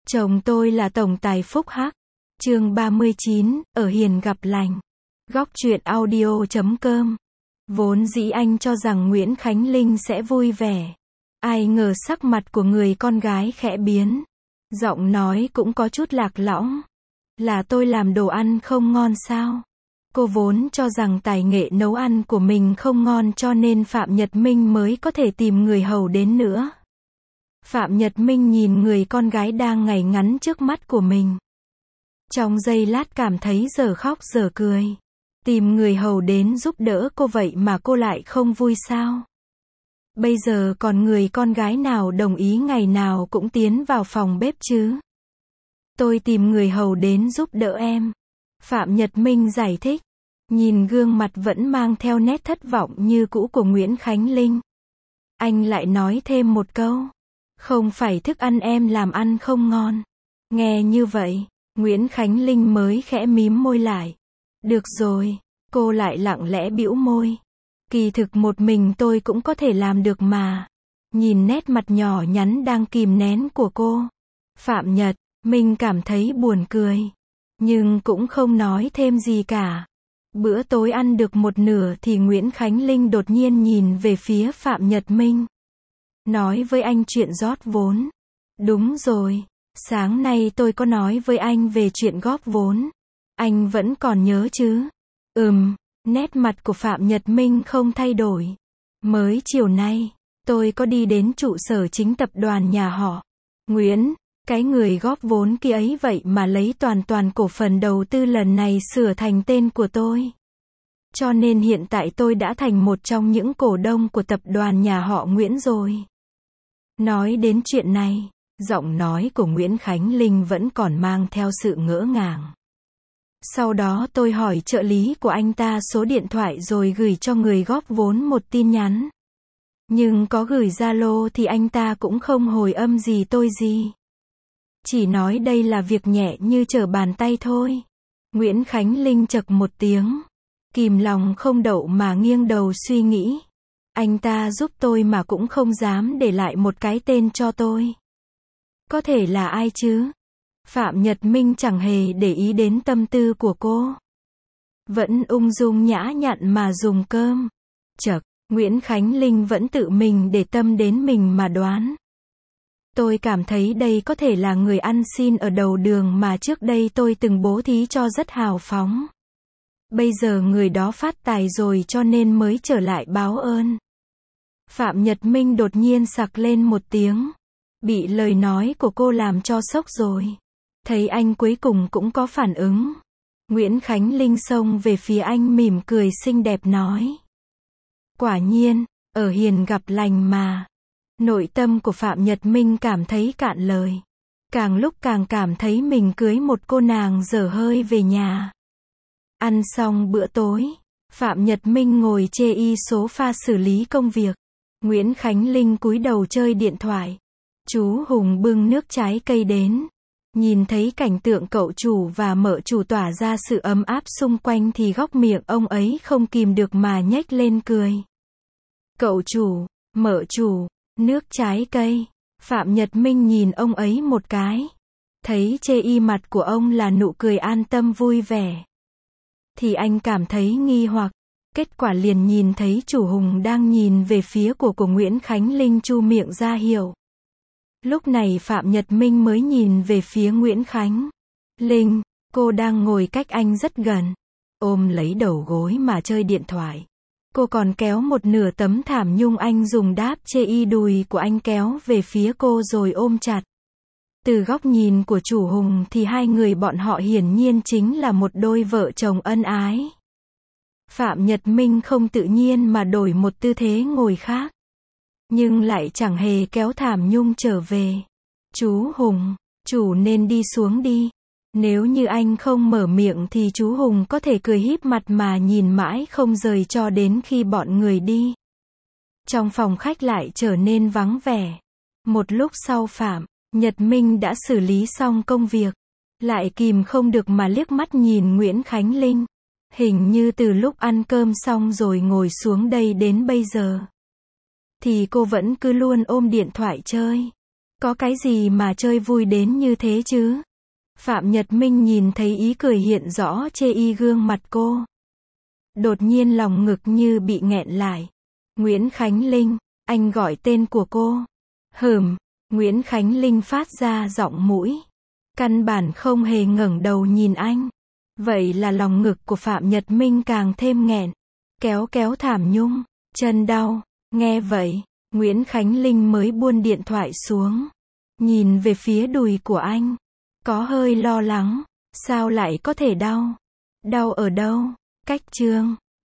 Chồng tôi là tổng tài Phúc Hắc. Chương 39, ở hiền gặp lành. Góc truyện audio.com. Vốn dĩ anh cho rằng Nguyễn Khánh Linh sẽ vui vẻ. Ai ngờ sắc mặt của người con gái khẽ biến. Giọng nói cũng có chút lạc lõng. Là tôi làm đồ ăn không ngon sao? Cô vốn cho rằng tài nghệ nấu ăn của mình không ngon cho nên Phạm Nhật Minh mới có thể tìm người hầu đến nữa. Phạm Nhật Minh nhìn người con gái đang ngảy ngắn trước mắt của mình. Trong giây lát cảm thấy dở khóc dở cười. Tìm người hầu đến giúp đỡ cô vậy mà cô lại không vui sao? Bây giờ còn người con gái nào đồng ý ngày nào cũng tiến vào phòng bếp chứ? Tôi tìm người hầu đến giúp đỡ em. Phạm Nhật Minh giải thích. Nhìn gương mặt vẫn mang theo nét thất vọng như cũ của Nguyễn Khánh Linh. Anh lại nói thêm một câu. Không phải thức ăn em làm ăn không ngon. Nghe như vậy, Nguyễn Khánh Linh mới khẽ mím môi lại. Được rồi, cô lại lặng lẽ bĩu môi. Kỳ thực một mình tôi cũng có thể làm được mà. Nhìn nét mặt nhỏ nhắn đang kìm nén của cô, Phạm Nhật Minh cảm thấy buồn cười. Nhưng cũng không nói thêm gì cả. Bữa tối ăn được một nửa thì Nguyễn Khánh Linh đột nhiên nhìn về phía Phạm Nhật Minh. Nói với anh chuyện rót vốn. Đúng rồi, sáng nay tôi có nói với anh về chuyện góp vốn. Anh vẫn còn nhớ chứ? Nét mặt của Phạm Nhật Minh không thay đổi. Mới chiều nay, tôi có đi đến trụ sở chính tập đoàn nhà họ Nguyễn. Cái người góp vốn kia ấy vậy mà lấy toàn cổ phần đầu tư lần này sửa thành tên của tôi. Cho nên hiện tại tôi đã thành một trong những cổ đông của tập đoàn nhà họ Nguyễn rồi. Nói đến chuyện này, giọng nói của Nguyễn Khánh Linh vẫn còn mang theo sự ngỡ ngàng. Sau đó tôi hỏi trợ lý của anh ta số điện thoại rồi gửi cho người góp vốn một tin nhắn. Nhưng có gửi Zalo thì anh ta cũng không hồi âm gì tôi gì. Chỉ nói đây là việc nhẹ như trở bàn tay thôi. Nguyễn Khánh Linh chậc một tiếng. Kìm lòng không đậu mà nghiêng đầu suy nghĩ. Anh ta giúp tôi mà cũng không dám để lại một cái tên cho tôi. Có thể là ai chứ? Phạm Nhật Minh chẳng hề để ý đến tâm tư của cô. Vẫn ung dung nhã nhặn mà dùng cơm. Chậc, Nguyễn Khánh Linh vẫn tự mình để tâm đến mình mà đoán. Tôi cảm thấy đây có thể là người ăn xin ở đầu đường mà trước đây tôi từng bố thí cho rất hào phóng. Bây giờ người đó phát tài rồi cho nên mới trở lại báo ơn. Phạm Nhật Minh đột nhiên sặc lên một tiếng. Bị lời nói của cô làm cho sốc rồi. Thấy anh cuối cùng cũng có phản ứng. Nguyễn Khánh Linh xông về phía anh mỉm cười xinh đẹp nói. Quả nhiên, ở hiền gặp lành mà. Nội tâm của Phạm Nhật Minh cảm thấy cạn lời. Càng lúc càng cảm thấy mình cưới một cô nàng dở hơi về nhà. Ăn xong bữa tối, Phạm Nhật Minh ngồi chê y sofa xử lý công việc. Nguyễn Khánh Linh cúi đầu chơi điện thoại. Chú Hùng bưng nước trái cây đến. Nhìn thấy cảnh tượng cậu chủ và mợ chủ tỏa ra sự ấm áp xung quanh thì góc miệng ông ấy không kìm được mà nhếch lên cười. Cậu chủ, mợ chủ, nước trái cây. Phạm Nhật Minh nhìn ông ấy một cái. Thấy chê y mặt của ông là nụ cười an tâm vui vẻ. Thì anh cảm thấy nghi hoặc. Kết quả liền nhìn thấy chủ Hùng đang nhìn về phía của Nguyễn Khánh Linh chu miệng ra hiệu. Lúc này Phạm Nhật Minh mới nhìn về phía Nguyễn Khánh Linh. Cô đang ngồi cách anh rất gần. Ôm lấy đầu gối mà chơi điện thoại. Cô còn kéo một nửa tấm thảm nhung anh dùng đáp chê y đùi của anh kéo về phía cô rồi ôm chặt. Từ góc nhìn của chủ Hùng thì hai người bọn họ hiển nhiên chính là một đôi vợ chồng ân ái. Phạm Nhật Minh không tự nhiên mà đổi một tư thế ngồi khác. Nhưng lại chẳng hề kéo thảm nhung trở về. Chú Hùng, chủ nên đi xuống đi. Nếu như anh không mở miệng thì chú Hùng có thể cười híp mặt mà nhìn mãi không rời cho đến khi bọn người đi. Trong phòng khách lại trở nên vắng vẻ. Một lúc sau Phạm Nhật Minh đã xử lý xong công việc. Lại kìm không được mà liếc mắt nhìn Nguyễn Khánh Linh. Hình như từ lúc ăn cơm xong rồi ngồi xuống đây đến bây giờ thì cô vẫn cứ luôn ôm điện thoại chơi. Có cái gì mà chơi vui đến như thế chứ? Phạm Nhật Minh nhìn thấy ý cười hiện rõ chê y gương mặt cô. Đột nhiên lòng ngực như bị nghẹn lại. Nguyễn Khánh Linh, anh gọi tên của cô. Nguyễn Khánh Linh phát ra giọng mũi. Căn bản không hề ngẩng đầu nhìn anh. Vậy là lòng ngực của Phạm Nhật Minh càng thêm nghẹn. Kéo kéo Thảm Nhung, chân đau. Nghe vậy, Nguyễn Khánh Linh mới buông điện thoại xuống. Nhìn về phía đùi của anh. Có hơi lo lắng. Sao lại có thể đau? Đau ở đâu? Cách chương